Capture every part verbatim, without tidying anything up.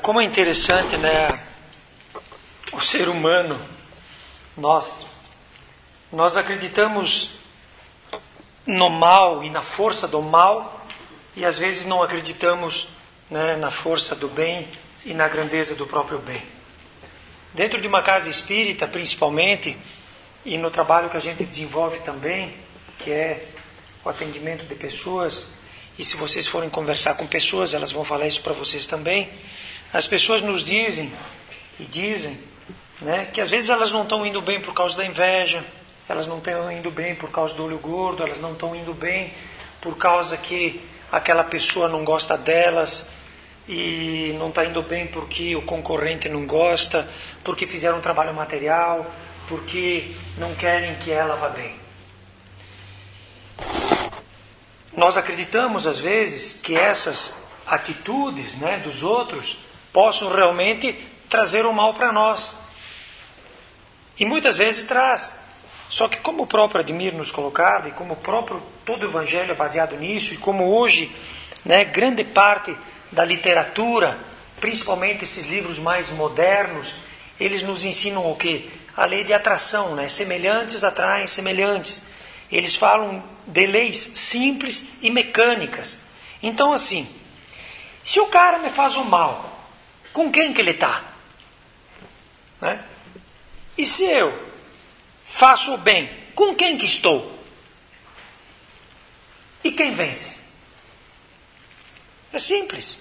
como é interessante, né? O ser humano, nós, nós acreditamos no mal e na força do mal e às vezes não acreditamos, né, na força do bem e na grandeza do próprio bem. Dentro de uma casa espírita, principalmente, e no trabalho que a gente desenvolve também, que é o atendimento de pessoas, e se vocês forem conversar com pessoas, elas vão falar isso para vocês também, as pessoas nos dizem, e dizem, né, que às vezes elas não estão indo bem por causa da inveja, elas não estão indo bem por causa do olho gordo, elas não estão indo bem por causa que aquela pessoa não gosta delas, e não está indo bem porque o concorrente não gosta, porque fizeram um trabalho material, porque não querem que ela vá bem. Nós acreditamos às vezes que essas atitudes, né, dos outros possam realmente trazer o mal para nós. E muitas vezes traz. Só que como o próprio Admir nos colocava, e como o próprio todo o Evangelho é baseado nisso, e como hoje, né, grande parte da literatura, principalmente esses livros mais modernos, eles nos ensinam o quê? A lei de atração, né? Semelhantes atraem semelhantes. Eles falam de leis simples e mecânicas. Então, assim, se o cara me faz o mal, com quem que ele está? Né? E se eu faço o bem, com quem que estou? E quem vence? É simples.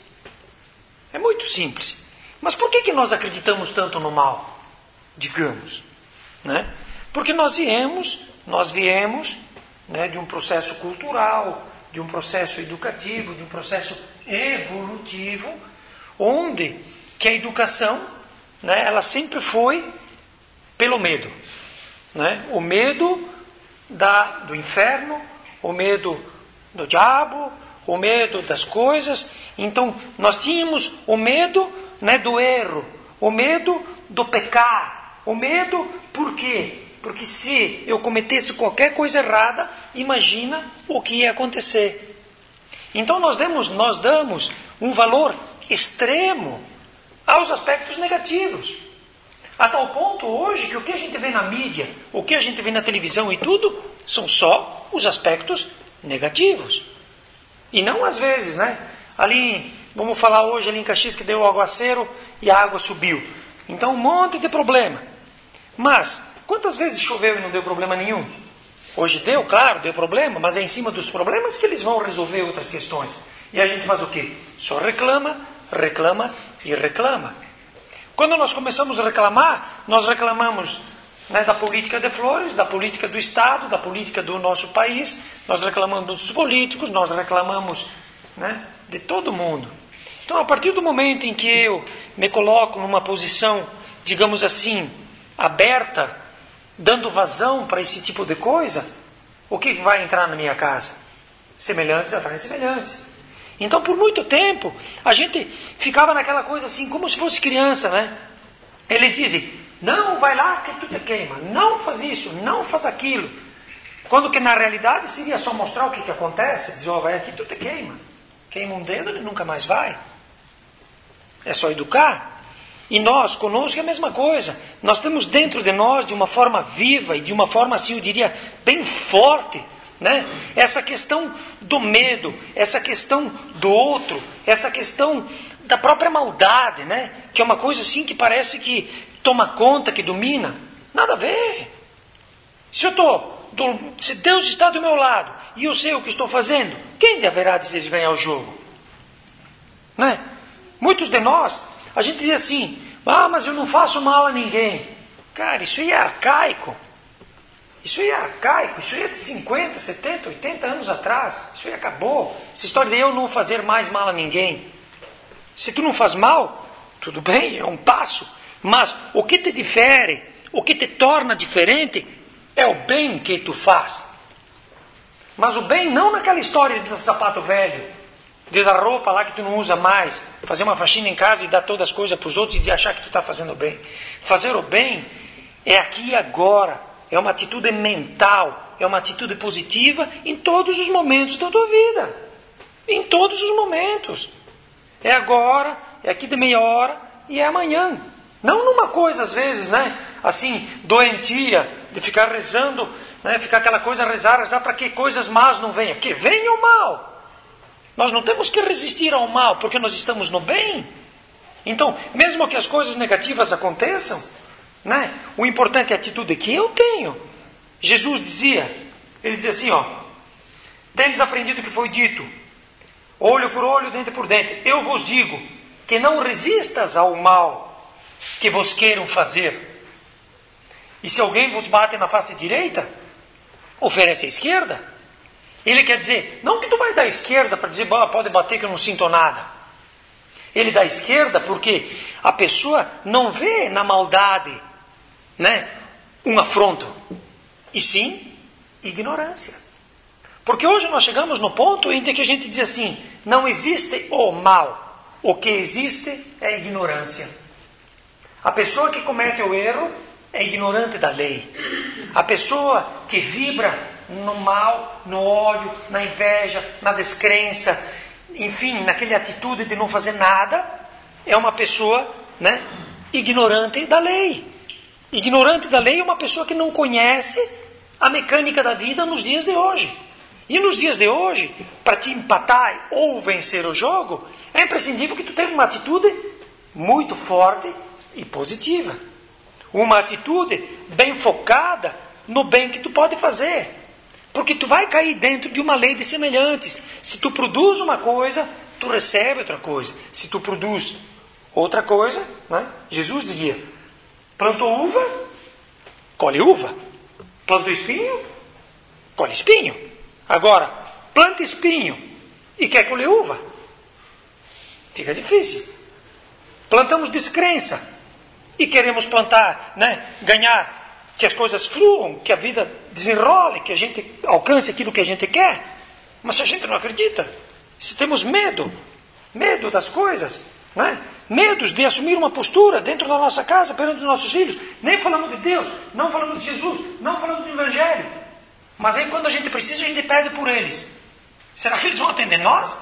É muito simples. Mas por que que nós acreditamos tanto no mal? Digamos. Né? Porque nós viemos, nós viemos, né, de um processo cultural, de um processo educativo, de um processo evolutivo, onde que a educação, né, ela sempre foi pelo medo. Né? O medo da, do inferno, o medo do diabo, o medo das coisas. Então, nós tínhamos o medo, né, do erro, o medo do pecar, o medo, por quê? Porque se eu cometesse qualquer coisa errada, imagina o que ia acontecer. Então, nós damos, nós damos um valor extremo aos aspectos negativos. A tal ponto hoje que o que a gente vê na mídia, o que a gente vê na televisão e tudo, são só os aspectos negativos. E não às vezes, né? Ali, vamos falar hoje ali em Caxias que deu o aguaceiro e a água subiu. Então um monte de problema. Mas, quantas vezes choveu e não deu problema nenhum? Hoje deu, claro, deu problema, mas é em cima dos problemas que eles vão resolver outras questões. E a gente faz o quê? Só reclama, reclama e reclama. Quando nós começamos a reclamar, nós reclamamos, né, da política de Flores, da política do Estado, da política do nosso país, nós reclamamos dos políticos, nós reclamamos, né, de todo mundo. Então, a partir do momento em que eu me coloco numa posição, digamos assim, aberta, dando vazão para esse tipo de coisa, o que vai entrar na minha casa? Semelhantes atraem semelhantes. Então, por muito tempo, a gente ficava naquela coisa assim, como se fosse criança, né? Eles dizem, não, vai lá que tu te queima, não faz isso, não faz aquilo. Quando que na realidade seria só mostrar o que, que acontece, dizer, oh, vai aqui, tu te queima. Queima um dedo, ele nunca mais vai. É só educar. E nós, conosco, é a mesma coisa. Nós temos dentro de nós, de uma forma viva e de uma forma, assim, eu diria, bem forte, né? Essa questão do medo, essa questão do outro, essa questão da própria maldade, né? Que é uma coisa assim que parece que toma conta, que domina. Nada a ver. Se eu tô, do, se Deus está do meu lado e eu sei o que estou fazendo, quem deverá dizer de ganhar o jogo? Né? Muitos de nós, a gente diz assim, ah, mas eu não faço mal a ninguém. Cara, isso aí é arcaico. Isso aí é arcaico, isso aí é de cinquenta, setenta, oitenta anos atrás. Isso aí acabou. Essa história de eu não fazer mais mal a ninguém. Se tu não faz mal, tudo bem, é um passo. Mas o que te difere, o que te torna diferente, é o bem que tu faz. Mas o bem não naquela história de dar sapato velho, de dar roupa lá que tu não usa mais, fazer uma faxina em casa e dar todas as coisas para os outros e de achar que tu está fazendo bem. Fazer o bem é aqui e agora. É uma atitude mental, é uma atitude positiva em todos os momentos da tua vida. Em todos os momentos. É agora, é aqui de meia hora e é amanhã. Não numa coisa, às vezes, né, assim, doentia, de ficar rezando, né, ficar aquela coisa, rezar, rezar para que coisas más não venham. Que venha o mal. Nós não temos que resistir ao mal, porque nós estamos no bem. Então, mesmo que as coisas negativas aconteçam, né, o importante é a atitude que eu tenho. Jesus dizia, ele dizia assim, ó, tendes aprendido o que foi dito, olho por olho, dente por dente. Eu vos digo que não resistas ao mal que vos queiram fazer. E se alguém vos bate na face direita, oferece a esquerda. Ele quer dizer, não que tu vai dar a esquerda para dizer, pode bater que eu não sinto nada. Ele dá a esquerda porque a pessoa não vê na maldade, né, um afronto, e sim ignorância. Porque hoje nós chegamos no ponto em que a gente diz assim, não existe o mal, o que existe é a ignorância. A pessoa que comete o erro é ignorante da lei. A pessoa que vibra no mal, no ódio, na inveja, na descrença, enfim, naquela atitude de não fazer nada, é uma pessoa, né, ignorante da lei. Ignorante da lei é uma pessoa que não conhece a mecânica da vida nos dias de hoje. E nos dias de hoje, para te empatar ou vencer o jogo, é imprescindível que tu tenha uma atitude muito forte e positiva. Uma atitude bem focada no bem que tu pode fazer. Porque tu vai cair dentro de uma lei de semelhantes. Se tu produz uma coisa, tu recebe outra coisa. Se tu produz outra coisa, né? Jesus dizia, plantou uva, colhe uva. Plantou espinho, colhe espinho. Agora, planta espinho e quer colher uva. Fica difícil. Plantamos descrença e queremos plantar, né, ganhar, que as coisas fluam, que a vida desenrole, que a gente alcance aquilo que a gente quer. Mas se a gente não acredita, se temos medo, medo das coisas, né, medos de assumir uma postura dentro da nossa casa, perante os nossos filhos, nem falamos de Deus, não falamos de Jesus, não falamos do Evangelho. Mas aí quando a gente precisa, a gente pede por eles. Será que eles vão atender nós?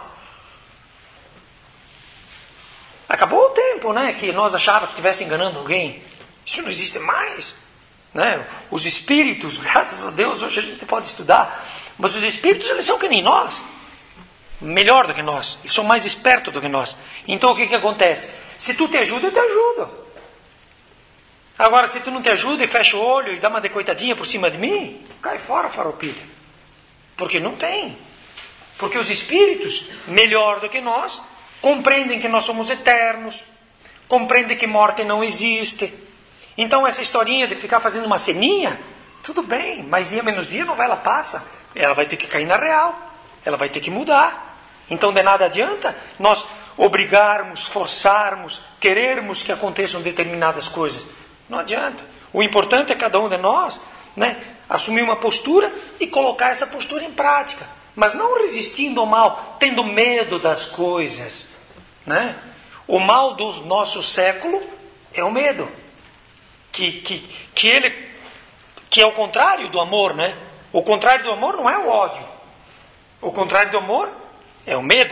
Acabou o tempo, né, que nós achávamos que estivesse enganando alguém. Isso não existe mais. Né? Os espíritos, graças a Deus, hoje a gente pode estudar. Mas os espíritos, eles são que nem nós. Melhor do que nós. Eles são mais espertos do que nós. Então o que, que acontece? Se tu te ajuda, eu te ajudo. Agora, se tu não te ajuda e fecha o olho e dá uma decoitadinha por cima de mim, cai fora, farroupilha. Porque não tem. Porque os espíritos, melhor do que nós, compreendem que nós somos eternos, compreendem que morte não existe. Então essa historinha de ficar fazendo uma ceninha, tudo bem, mas dia menos dia, a novela passa. Ela vai ter que cair na real, ela vai ter que mudar. Então de nada adianta nós obrigarmos, forçarmos, querermos que aconteçam determinadas coisas. Não adianta. O importante é cada um de nós, né, assumir uma postura e colocar essa postura em prática. Mas não resistindo ao mal, tendo medo das coisas. Né? O mal do nosso século é o medo. Que, que, que, ele, que é o contrário do amor. Né? O contrário do amor não é o ódio. O contrário do amor é o medo.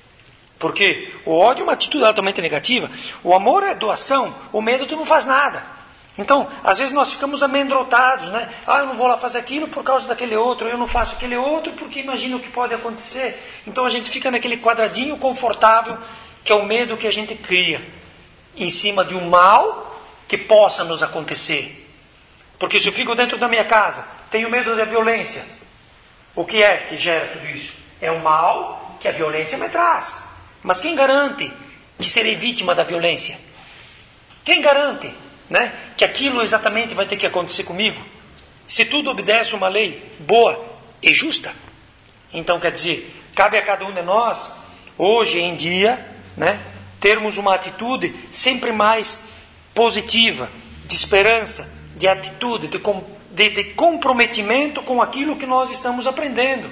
Porque o ódio é uma atitude altamente negativa. O amor é doação. O medo tu não faz nada. Então, às vezes nós ficamos amedrontados, né? Ah, eu não vou lá fazer aquilo por causa daquele outro, eu não faço aquele outro porque imagino o que pode acontecer. Então a gente fica naquele quadradinho confortável, que é o medo que a gente cria, em cima de um mal que possa nos acontecer. Porque se eu fico dentro da minha casa, tenho medo da violência, o que é que gera tudo isso? É o mal que a violência me traz. Mas quem garante que serei vítima da violência? Quem garante? Né? Que aquilo exatamente vai ter que acontecer comigo? Se tudo obedece uma lei boa e justa. Então quer dizer, cabe a cada um de nós, hoje em dia, né, termos uma atitude sempre mais positiva, de esperança, de atitude, de, de, de comprometimento com aquilo que nós estamos aprendendo.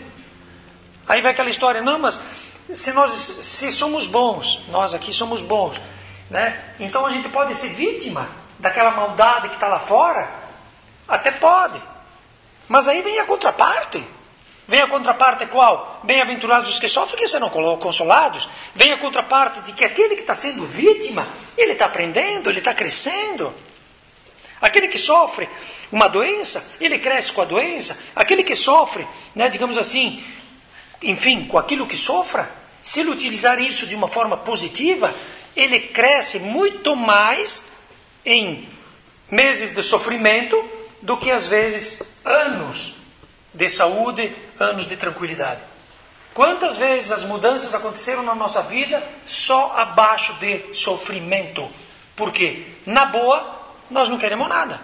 Aí vai aquela história, não, mas se nós se somos bons, nós aqui somos bons, né? Então a gente pode ser vítima daquela maldade que está lá fora? Até pode. Mas aí vem a contraparte. Vem a contraparte qual? Bem-aventurados os que sofrem, que serão consolados. Vem a contraparte de que aquele que está sendo vítima, ele está aprendendo, ele está crescendo. Aquele que sofre uma doença, ele cresce com a doença. Aquele que sofre, né, digamos assim, enfim, com aquilo que sofra, se ele utilizar isso de uma forma positiva, ele cresce muito mais em meses de sofrimento do que às vezes anos de saúde, anos de tranquilidade. Quantas vezes as mudanças aconteceram na nossa vida só abaixo de sofrimento? Porque, na boa, nós não queremos nada.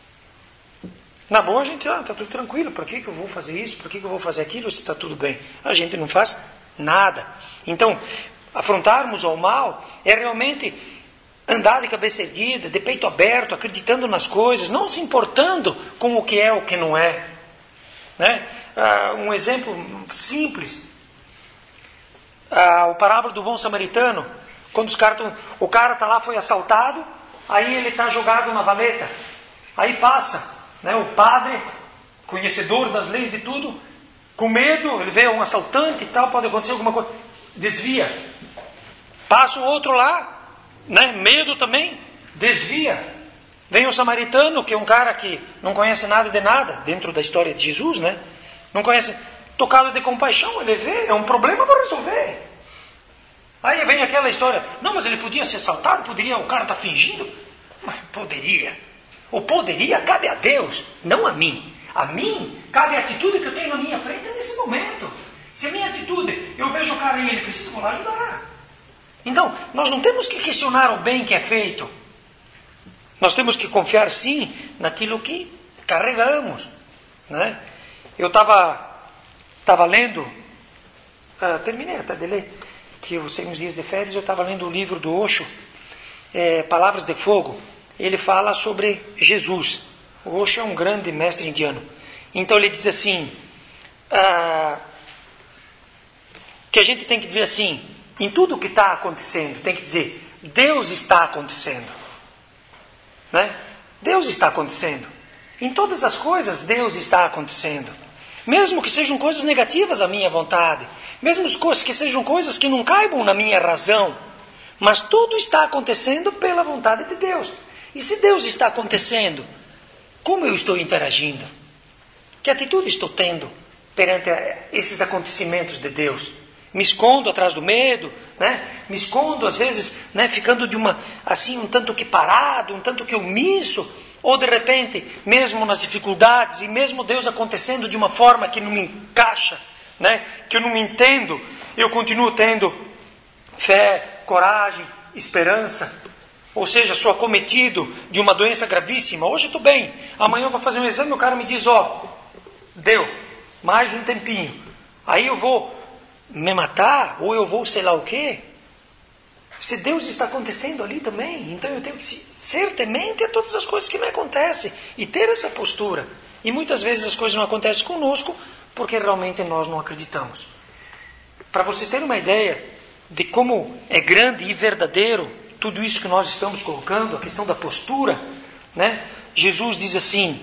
Na boa a gente, ah, está tudo tranquilo, por que, que eu vou fazer isso, por que, que eu vou fazer aquilo, se está tudo bem? A gente não faz nada. Então, afrontarmos ao mal é realmente andar de cabeça erguida, de peito aberto, acreditando nas coisas, não se importando com o que é ou o que não é. Né? Ah, um exemplo simples, ah, o parábola do bom samaritano, quando os caras tão, o cara está lá, foi assaltado, aí ele está jogado na valeta, aí passa, né, o padre, conhecedor das leis de tudo, com medo, ele vê um assaltante e tal, pode acontecer alguma coisa, desvia, passa o outro lá, né, medo também, desvia. Vem o samaritano, que é um cara que não conhece nada de nada, dentro da história de Jesus, né? Não conhece, tocado de compaixão, ele vê, é um problema, vou resolver. Aí vem aquela história, não, mas ele podia ser assaltado, poderia, o cara está fingindo. Mas poderia. O poderia cabe a Deus, não a mim. A mim cabe a atitude que eu tenho na minha frente nesse momento. Se a minha atitude, eu vejo o cara e ele precisa, vou lá ajudar. Então, nós não temos que questionar o bem que é feito. Nós temos que confiar, sim, naquilo que carregamos. Né? Eu estava tava lendo, uh, terminei até de ler, que eu sei uns dias de férias, eu estava lendo o livro do Osho, é, Palavras de Fogo. Ele fala sobre Jesus. O Osho é um grande mestre indiano. Então ele diz assim, uh, que a gente tem que dizer assim, em tudo que está acontecendo, tem que dizer, Deus está acontecendo. Né? Deus está acontecendo. Em todas as coisas, Deus está acontecendo. Mesmo que sejam coisas negativas à minha vontade, mesmo que sejam coisas que não caibam na minha razão, mas tudo está acontecendo pela vontade de Deus. E se Deus está acontecendo, como eu estou interagindo? Que atitude estou tendo perante esses acontecimentos de Deus? Me escondo atrás do medo, né? Me escondo às vezes, né, ficando de uma assim um tanto que parado, um tanto que omisso, ou de repente, mesmo nas dificuldades e mesmo Deus acontecendo de uma forma que não me encaixa, né, que eu não me entendo, eu continuo tendo fé, coragem, esperança. Ou seja, sou acometido de uma doença gravíssima. Hoje estou bem, amanhã eu vou fazer um exame e o cara me diz, ó, oh, deu, mais um tempinho. Aí eu vou me matar, ou eu vou sei lá o quê. Se Deus está acontecendo ali também, então eu tenho que ser temente a todas as coisas que me acontecem e ter essa postura. E muitas vezes as coisas não acontecem conosco porque realmente nós não acreditamos. Para vocês terem uma ideia de como é grande e verdadeiro tudo isso que nós estamos colocando, a questão da postura, né? Jesus diz assim,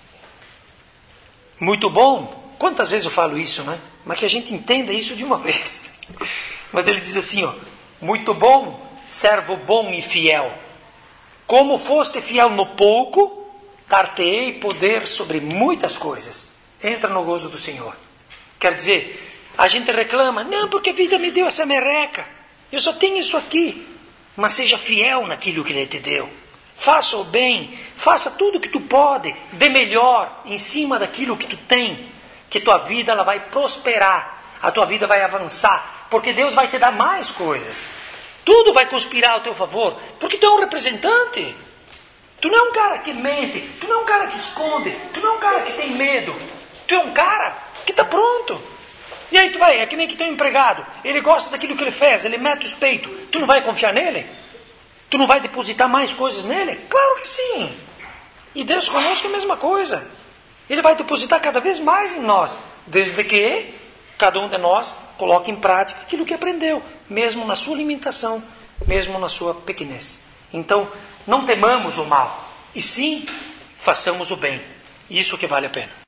muito bom. Quantas vezes eu falo isso, né? Mas que a gente entenda isso de uma vez. Mas ele diz assim, ó, muito bom, servo bom e fiel. Como foste fiel no pouco, dar-te-ei poder sobre muitas coisas. Entra no gozo do Senhor. Quer dizer, a gente reclama, não, porque a vida me deu essa merreca. Eu só tenho isso aqui. Mas seja fiel naquilo que Ele te deu. Faça o bem, faça tudo o que tu pode, dê melhor em cima daquilo que tu tem. Que tua vida ela vai prosperar, a tua vida vai avançar, porque Deus vai te dar mais coisas. Tudo vai conspirar ao teu favor, porque tu é um representante. Tu não é um cara que mente, tu não é um cara que esconde, tu não é um cara que tem medo. Tu é um cara que está pronto. E aí tu vai, é que nem tu tem um empregado, ele gosta daquilo que ele fez, ele mete os peitos. Tu não vai confiar nele? Tu não vai depositar mais coisas nele? Claro que sim. E Deus conosco é a mesma coisa. Ele vai depositar cada vez mais em nós, desde que cada um de nós coloque em prática aquilo que aprendeu, mesmo na sua limitação, mesmo na sua pequenez. Então, não temamos o mal, e sim, façamos o bem. Isso que vale a pena.